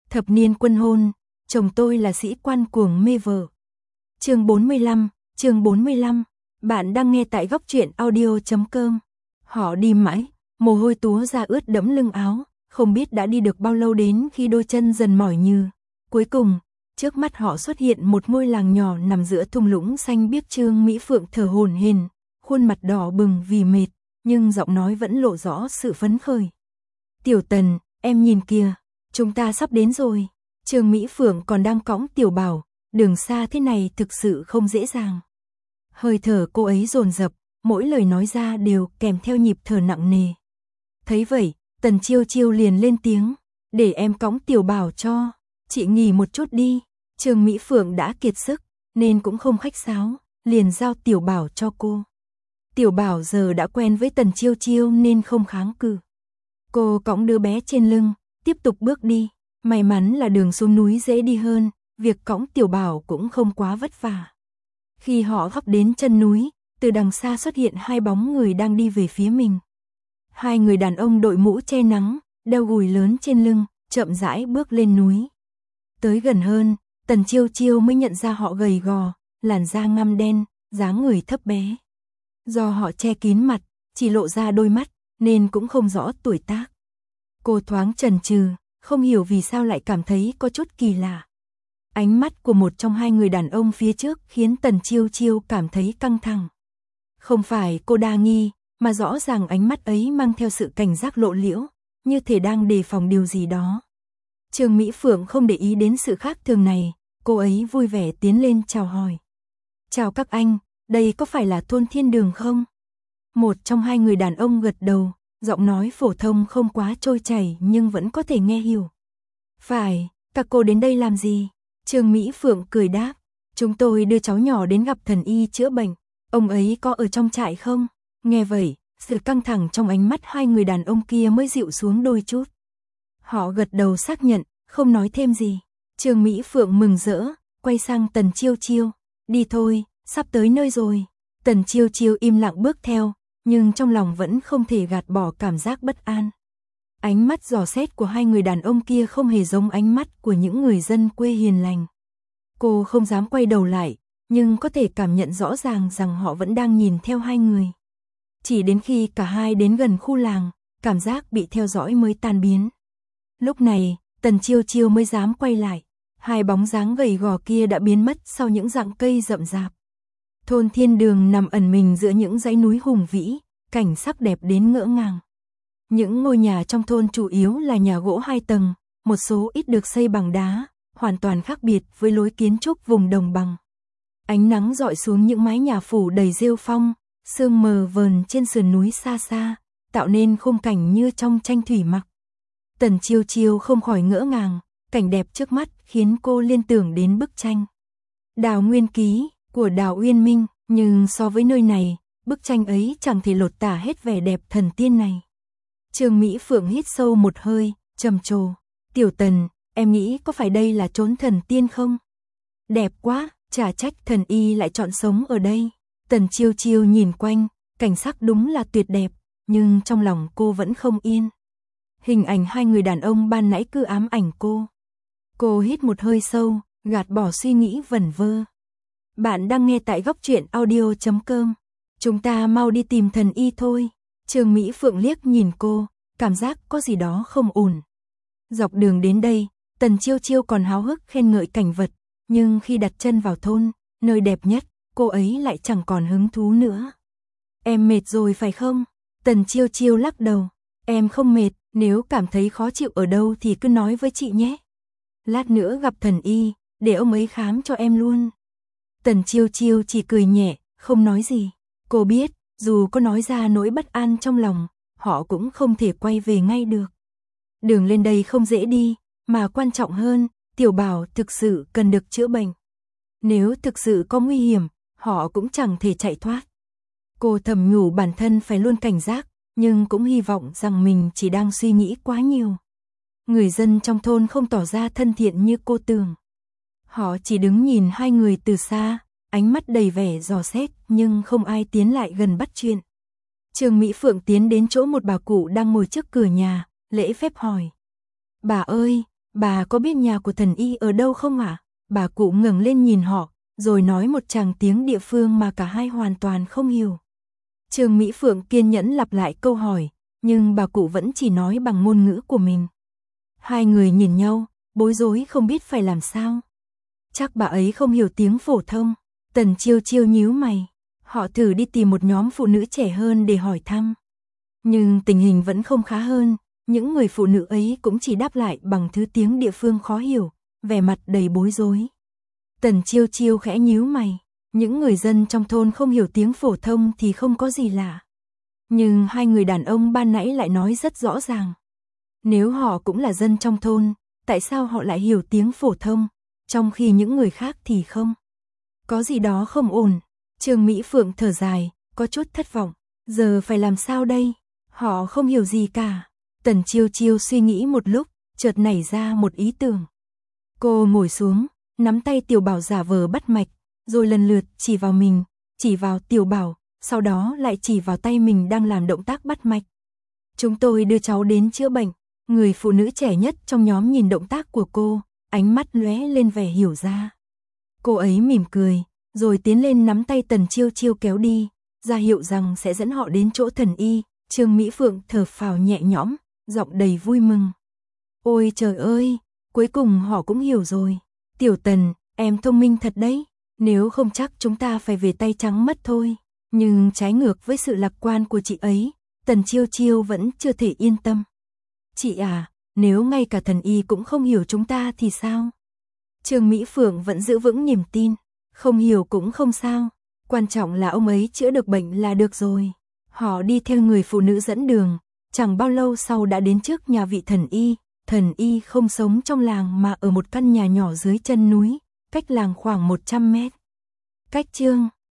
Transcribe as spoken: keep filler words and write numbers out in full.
Thập niên quân hôn, chồng tôi là sĩ quan cuồng mê vợ. Chương bốn mươi lăm, chương bốn mươi lăm. Bạn đang nghe tại góc truyện audio chấm com. Họ đi mãi, mồ hôi túa ra ướt đẫm lưng áo, không biết đã đi được bao lâu đến khi đôi chân dần mỏi nhừ. Cuối cùng, trước mắt họ xuất hiện một ngôi làng nhỏ nằm giữa thung lũng xanh biếc. Trương Mỹ Phượng thở hổn hển, khuôn mặt đỏ bừng vì mệt, nhưng giọng nói vẫn lộ rõ sự phấn khởi. Tiểu Tần, em nhìn kìa, chúng ta sắp đến rồi. Trương Mỹ Phượng còn đang cõng Tiểu Bảo, đường xa thế này thực sự không dễ dàng. Hơi thở cô ấy dồn dập, mỗi lời nói ra đều kèm theo nhịp thở nặng nề. Thấy vậy, Tần Chiêu Chiêu liền lên tiếng, để em cõng Tiểu Bảo cho, chị nghỉ một chút đi. Trương Mỹ Phượng đã kiệt sức, nên cũng không khách sáo, liền giao Tiểu Bảo cho cô. Tiểu Bảo giờ đã quen với Tần Chiêu Chiêu nên không kháng cự. Cô cõng đứa bé trên lưng, tiếp tục bước đi. May mắn là đường xuống núi dễ đi hơn, việc cõng Tiểu Bảo cũng không quá vất vả. Khi họ gấp đến chân núi, từ đằng xa xuất hiện hai bóng người đang đi về phía mình. Hai người đàn ông đội mũ che nắng, đeo gùi lớn trên lưng, chậm rãi bước lên núi. Tới gần hơn, Tần Chiêu Chiêu mới nhận ra họ gầy gò, làn da ngăm đen, dáng người thấp bé. Do họ che kín mặt, chỉ lộ ra đôi mắt, nên cũng không rõ tuổi tác. Cô thoáng chần chừ, không hiểu vì sao lại cảm thấy có chút kỳ lạ. Ánh mắt của một trong hai người đàn ông phía trước khiến Tần Chiêu Chiêu cảm thấy căng thẳng. Không phải cô đa nghi, mà rõ ràng ánh mắt ấy mang theo sự cảnh giác lộ liễu, như thể đang đề phòng điều gì đó. Trương Mỹ Phượng không để ý đến sự khác thường này, cô ấy vui vẻ tiến lên chào hỏi. Chào các anh, đây có phải là thôn Thiên Đường không? Một trong hai người đàn ông gật đầu, giọng nói phổ thông không quá trôi chảy nhưng vẫn có thể nghe hiểu. Phải, các cô đến đây làm gì? Trương Mỹ Phượng cười đáp, chúng tôi đưa cháu nhỏ đến gặp thần y chữa bệnh, ông ấy có ở trong trại không? Nghe vậy, sự căng thẳng trong ánh mắt hai người đàn ông kia mới dịu xuống đôi chút. Họ gật đầu xác nhận, không nói thêm gì. Trương Mỹ Phượng mừng rỡ, quay sang Tần Chiêu Chiêu, đi thôi, sắp tới nơi rồi. Tần Chiêu Chiêu im lặng bước theo, nhưng trong lòng vẫn không thể gạt bỏ cảm giác bất an. Ánh mắt dò xét của hai người đàn ông kia không hề giống ánh mắt của những người dân quê hiền lành. Cô không dám quay đầu lại, nhưng có thể cảm nhận rõ ràng rằng họ vẫn đang nhìn theo hai người. Chỉ đến khi cả hai đến gần khu làng, cảm giác bị theo dõi mới tan biến. Lúc này, Tần Chiêu Chiêu mới dám quay lại. Hai bóng dáng gầy gò kia đã biến mất sau những rặng cây rậm rạp. Thôn Thiên Đường nằm ẩn mình giữa những dãy núi hùng vĩ, cảnh sắc đẹp đến ngỡ ngàng. Những ngôi nhà trong thôn chủ yếu là nhà gỗ hai tầng, một số ít được xây bằng đá, hoàn toàn khác biệt với lối kiến trúc vùng đồng bằng. Ánh nắng rọi xuống những mái nhà phủ đầy rêu phong, sương mờ vờn trên sườn núi xa xa, tạo nên khung cảnh như trong tranh thủy mặc. Tần Chiêu Chiêu không khỏi ngỡ ngàng, cảnh đẹp trước mắt khiến cô liên tưởng đến bức tranh Đào Nguyên Ký của Đào Uyên Minh, nhưng so với nơi này, bức tranh ấy chẳng thể lột tả hết vẻ đẹp thần tiên này. Trương Mỹ Phượng hít sâu một hơi, trầm trồ, Tiểu Tần, em nghĩ có phải đây là chốn thần tiên không? Đẹp quá, chả trách thần y lại chọn sống ở đây. Tần Chiêu Chiêu nhìn quanh, cảnh sắc đúng là tuyệt đẹp, nhưng trong lòng cô vẫn không yên. Hình ảnh hai người đàn ông ban nãy cứ ám ảnh cô. Cô hít một hơi sâu, gạt bỏ suy nghĩ vẩn vơ. Bạn đang nghe tại góc truyện audio chấm com. Chúng ta mau đi tìm thần y thôi. Trương Mỹ Phượng liếc nhìn cô, cảm giác có gì đó không ổn. Dọc đường đến đây, Tần Chiêu Chiêu còn háo hức khen ngợi cảnh vật, nhưng khi đặt chân vào thôn, nơi đẹp nhất, cô ấy lại chẳng còn hứng thú nữa. Em mệt rồi phải không? Tần Chiêu Chiêu lắc đầu. Em không mệt, nếu cảm thấy khó chịu ở đâu thì cứ nói với chị nhé. Lát nữa gặp thần y, để ông ấy khám cho em luôn. Tần Chiêu Chiêu chỉ cười nhẹ, không nói gì. Cô biết, dù có nói ra nỗi bất an trong lòng, họ cũng không thể quay về ngay được. Đường lên đây không dễ đi, mà quan trọng hơn, Tiểu Bảo thực sự cần được chữa bệnh. Nếu thực sự có nguy hiểm, họ cũng chẳng thể chạy thoát. Cô thầm nhủ bản thân phải luôn cảnh giác, nhưng cũng hy vọng rằng mình chỉ đang suy nghĩ quá nhiều. Người dân trong thôn không tỏ ra thân thiện như cô tưởng. Họ chỉ đứng nhìn hai người từ xa, ánh mắt đầy vẻ dò xét, nhưng không ai tiến lại gần bắt chuyện. Trương Mỹ Phượng tiến đến chỗ một bà cụ đang ngồi trước cửa nhà, lễ phép hỏi. Bà ơi, bà có biết nhà của thần y ở đâu không ạ? À? Bà cụ ngẩng lên nhìn họ, rồi nói một tràng tiếng địa phương mà cả hai hoàn toàn không hiểu. Trương Mỹ Phượng kiên nhẫn lặp lại câu hỏi, nhưng bà cụ vẫn chỉ nói bằng ngôn ngữ của mình. Hai người nhìn nhau, bối rối không biết phải làm sao. Chắc bà ấy không hiểu tiếng phổ thông. Tần Chiêu Chiêu nhíu mày. Họ thử đi tìm một nhóm phụ nữ trẻ hơn để hỏi thăm. Nhưng tình hình vẫn không khá hơn. Những người phụ nữ ấy cũng chỉ đáp lại bằng thứ tiếng địa phương khó hiểu, vẻ mặt đầy bối rối. Tần Chiêu Chiêu khẽ nhíu mày. Những người dân trong thôn không hiểu tiếng phổ thông thì không có gì lạ. Nhưng hai người đàn ông ban nãy lại nói rất rõ ràng. Nếu họ cũng là dân trong thôn, tại sao họ lại hiểu tiếng phổ thông, trong khi những người khác thì không? Có gì đó không ổn. Trương Mỹ Phượng thở dài, có chút thất vọng. Giờ phải làm sao đây? Họ không hiểu gì cả. Tần Chiêu Chiêu suy nghĩ một lúc, chợt nảy ra một ý tưởng. Cô ngồi xuống, nắm tay Tiểu Bảo giả vờ bắt mạch, rồi lần lượt chỉ vào mình, chỉ vào Tiểu Bảo, sau đó lại chỉ vào tay mình đang làm động tác bắt mạch. Chúng tôi đưa cháu đến chữa bệnh. Người phụ nữ trẻ nhất trong nhóm nhìn động tác của cô, ánh mắt lóe lên vẻ hiểu ra. Cô ấy mỉm cười, rồi tiến lên nắm tay Tần Chiêu Chiêu kéo đi, ra hiệu rằng sẽ dẫn họ đến chỗ thần y. Trương Mỹ Phượng thở phào nhẹ nhõm, giọng đầy vui mừng. Ôi trời ơi, cuối cùng họ cũng hiểu rồi. Tiểu Tần, em thông minh thật đấy, nếu không chắc chúng ta phải về tay trắng mất thôi. Nhưng trái ngược với sự lạc quan của chị ấy, Tần Chiêu Chiêu vẫn chưa thể yên tâm. Chị à, nếu ngay cả thần y cũng không hiểu chúng ta thì sao? Trương Mỹ Phượng vẫn giữ vững niềm tin, không hiểu cũng không sao, quan trọng là ông ấy chữa được bệnh là được rồi. Họ đi theo người phụ nữ dẫn đường, chẳng bao lâu sau đã đến trước nhà vị thần y. Thần y không sống trong làng mà ở một căn nhà nhỏ dưới chân núi, cách làng khoảng một trăm mét. Cách chương